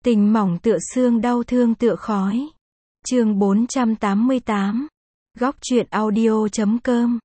Tình mỏng tựa xương, đau thương tựa khói. Chương 488. Góc truyện audio.com.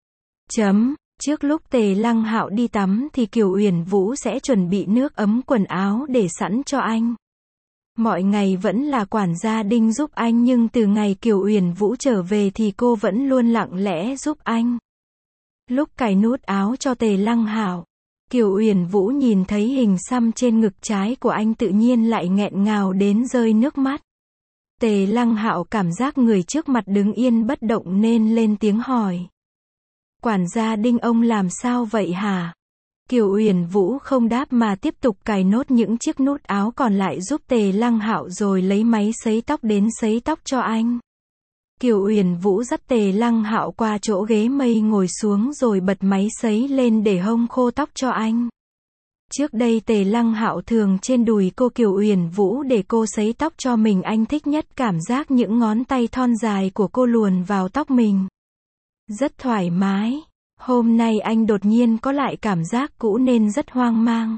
Trước lúc Tề Lăng Hạo đi tắm thì Kiều Uyển Vũ sẽ chuẩn bị nước ấm quần áo để sẵn cho anh. Mọi ngày vẫn là quản gia Đinh giúp anh, nhưng từ ngày Kiều Uyển Vũ trở về thì cô vẫn luôn lặng lẽ giúp anh. Lúc cài nút áo cho Tề Lăng Hạo, Kiều Uyển Vũ nhìn thấy hình xăm trên ngực trái của anh tự nhiên lại nghẹn ngào đến rơi nước mắt. Tề Lăng Hạo cảm giác người trước mặt đứng yên bất động nên lên tiếng hỏi. Quản gia Đinh, ông làm sao vậy hả? Kiều Uyển Vũ không đáp mà tiếp tục cài nốt những chiếc nút áo còn lại giúp Tề Lăng Hạo, rồi lấy máy sấy tóc đến sấy tóc cho anh. Kiều Uyển Vũ dắt Tề Lăng Hạo qua chỗ ghế mây ngồi xuống rồi bật máy sấy lên để hong khô tóc cho anh. Trước đây Tề Lăng Hạo thường trên đùi cô Kiều Uyển Vũ để cô sấy tóc cho mình, anh thích nhất cảm giác những ngón tay thon dài của cô luồn vào tóc mình. Rất thoải mái. Hôm nay anh đột nhiên có lại cảm giác cũ nên rất hoang mang.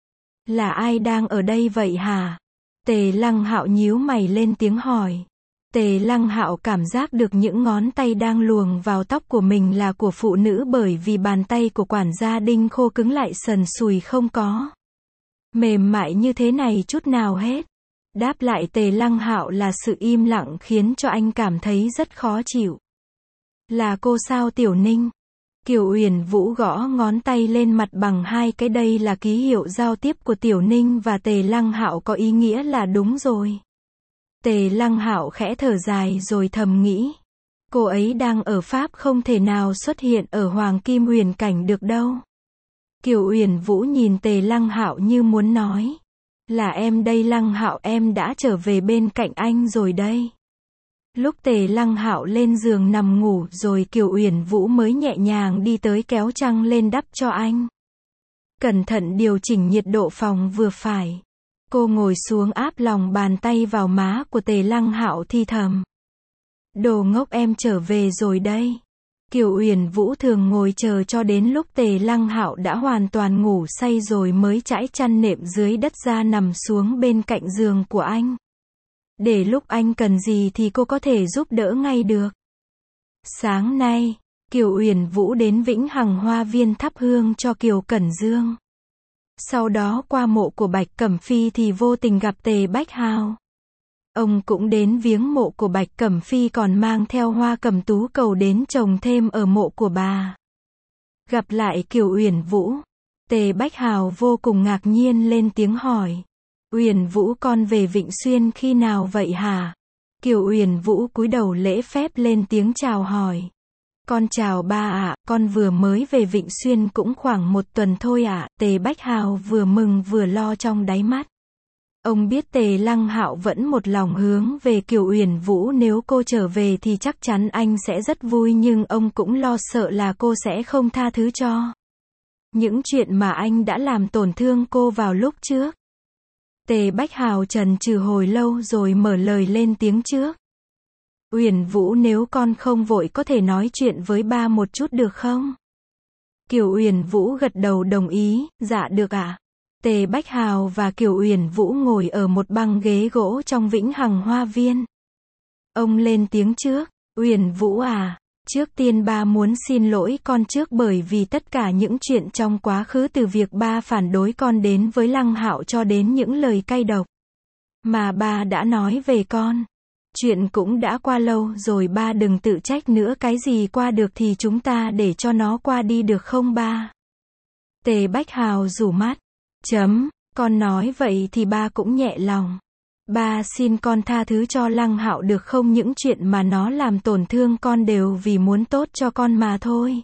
Là ai đang ở đây vậy hả? Tề Lăng Hạo nhíu mày lên tiếng hỏi. Tề Lăng Hạo cảm giác được những ngón tay đang luồn vào tóc của mình là của phụ nữ, bởi vì bàn tay của quản gia Đinh khô cứng lại sần sùi, không có mềm mại như thế này chút nào hết. Đáp lại Tề Lăng Hạo là sự im lặng khiến cho anh cảm thấy rất khó chịu. Là cô sao Tiểu Ninh? Kiều Uyển Vũ gõ ngón tay lên mặt bằng hai cái, đây là ký hiệu giao tiếp của Tiểu Ninh và Tề Lăng Hạo, có ý nghĩa là đúng rồi. Tề Lăng Hạo khẽ thở dài rồi thầm nghĩ. Cô ấy đang ở Pháp, không thể nào xuất hiện ở Hoàng Kim Huyền Cảnh được đâu. Kiều Uyển Vũ nhìn Tề Lăng Hạo như muốn nói. Là em đây Lăng Hạo, em đã trở về bên cạnh anh rồi đây. Lúc Tề Lăng Hạo lên giường nằm ngủ rồi, Kiều Uyển Vũ mới nhẹ nhàng đi tới kéo chăn lên đắp cho anh. Cẩn thận điều chỉnh nhiệt độ phòng vừa phải. Cô ngồi xuống áp lòng bàn tay vào má của Tề Lăng Hạo thì thầm. Đồ ngốc, em trở về rồi đây. Kiều Uyển Vũ thường ngồi chờ cho đến lúc Tề Lăng Hạo đã hoàn toàn ngủ say rồi mới trải chăn nệm dưới đất ra nằm xuống bên cạnh giường của anh. Để lúc anh cần gì thì cô có thể giúp đỡ ngay được. Sáng nay, Kiều Uyển Vũ đến Vĩnh Hằng Hoa Viên thắp hương cho Kiều Cẩn Dương. Sau đó qua mộ của Bạch Cẩm Phi thì vô tình gặp Tề Bách Hào. Ông cũng đến viếng mộ của Bạch Cẩm Phi, còn mang theo hoa cẩm tú cầu đến trồng thêm ở mộ của bà. Gặp lại Kiều Uyển Vũ, Tề Bách Hào vô cùng ngạc nhiên lên tiếng hỏi. Uyển Vũ, con về Vịnh Xuyên khi nào vậy hả? Kiều Uyển Vũ cúi đầu lễ phép lên tiếng chào hỏi. Con chào ba ạ, con vừa mới về Vịnh Xuyên cũng khoảng 1 tuần thôi ạ. Tề Bách Hào vừa mừng vừa lo trong đáy mắt. Ông biết Tề Lăng Hạo vẫn một lòng hướng về Kiều Uyển Vũ, nếu cô trở về thì chắc chắn anh sẽ rất vui, nhưng ông cũng lo sợ là cô sẽ không tha thứ cho những chuyện mà anh đã làm tổn thương cô vào lúc trước. Tề Bách Hào chần chừ hồi lâu rồi mở lời lên tiếng trước. Uyển Vũ, nếu con không vội có thể nói chuyện với ba một chút được không? Kiều Uyển Vũ gật đầu đồng ý. Dạ được ạ. Tề Bách Hào và Kiều Uyển Vũ ngồi ở một băng ghế gỗ trong Vĩnh Hằng Hoa Viên. Ông lên tiếng trước. Uyển Vũ à, trước tiên ba muốn xin lỗi con trước, bởi vì tất cả những chuyện trong quá khứ, từ việc ba phản đối con đến với Lăng Hạo cho đến những lời cay độc mà ba đã nói về con. Chuyện cũng đã qua lâu rồi, ba đừng tự trách nữa, cái gì qua được thì chúng ta để cho nó qua đi được không ba? Tề Bách Hào rủ mắt. Con nói vậy thì ba cũng nhẹ lòng. Ba xin con tha thứ cho Lăng Hạo được không? Những chuyện mà nó làm tổn thương con đều vì muốn tốt cho con mà thôi.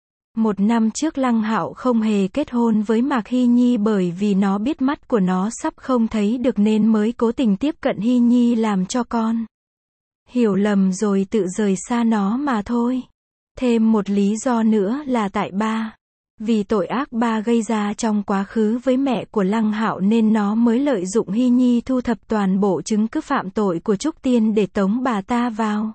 1 năm trước Lăng Hạo không hề kết hôn với Mạc Hy Nhi, bởi vì nó biết mắt của nó sắp không thấy được nên mới cố tình tiếp cận Hy Nhi, làm cho con hiểu lầm rồi tự rời xa nó mà thôi. Thêm một lý do nữa là tại ba. Vì tội ác ba gây ra trong quá khứ với mẹ của Lăng Hạo nên nó mới lợi dụng Hy Nhi thu thập toàn bộ chứng cứ phạm tội của Trúc Tiên để tống bà ta vào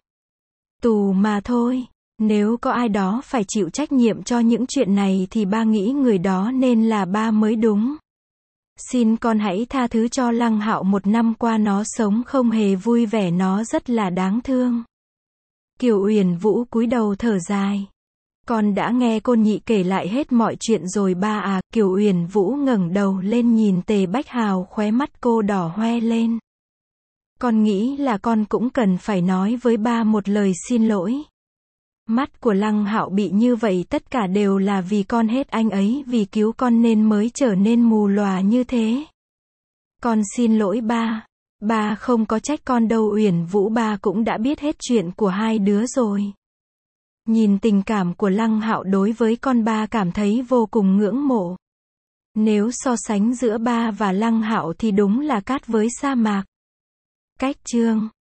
tù mà thôi. Nếu có ai đó phải chịu trách nhiệm cho những chuyện này thì ba nghĩ người đó nên là ba mới đúng. Xin con hãy tha thứ cho Lăng Hạo, một năm qua nó sống không hề vui vẻ, nó rất là đáng thương. Kiều Uyển Vũ cúi đầu thở dài. Con đã nghe cô nhị kể lại hết mọi chuyện rồi ba à. Kiều Uyển Vũ ngẩng đầu lên nhìn Tề Bách Hào, khóe mắt cô đỏ hoe lên. Con nghĩ là con cũng cần phải nói với ba một lời xin lỗi. Mắt của Lăng Hạo bị như vậy tất cả đều là vì con hết, anh ấy vì cứu con nên mới trở nên mù lòa như thế. Con xin lỗi ba. Ba không có trách con đâu Uyển Vũ, ba cũng đã biết hết chuyện của hai đứa rồi. Nhìn tình cảm của Lăng Hạo đối với con, ba cảm thấy vô cùng ngưỡng mộ. Nếu so sánh giữa ba và Lăng Hạo thì đúng là cát với sa mạc. Cách chương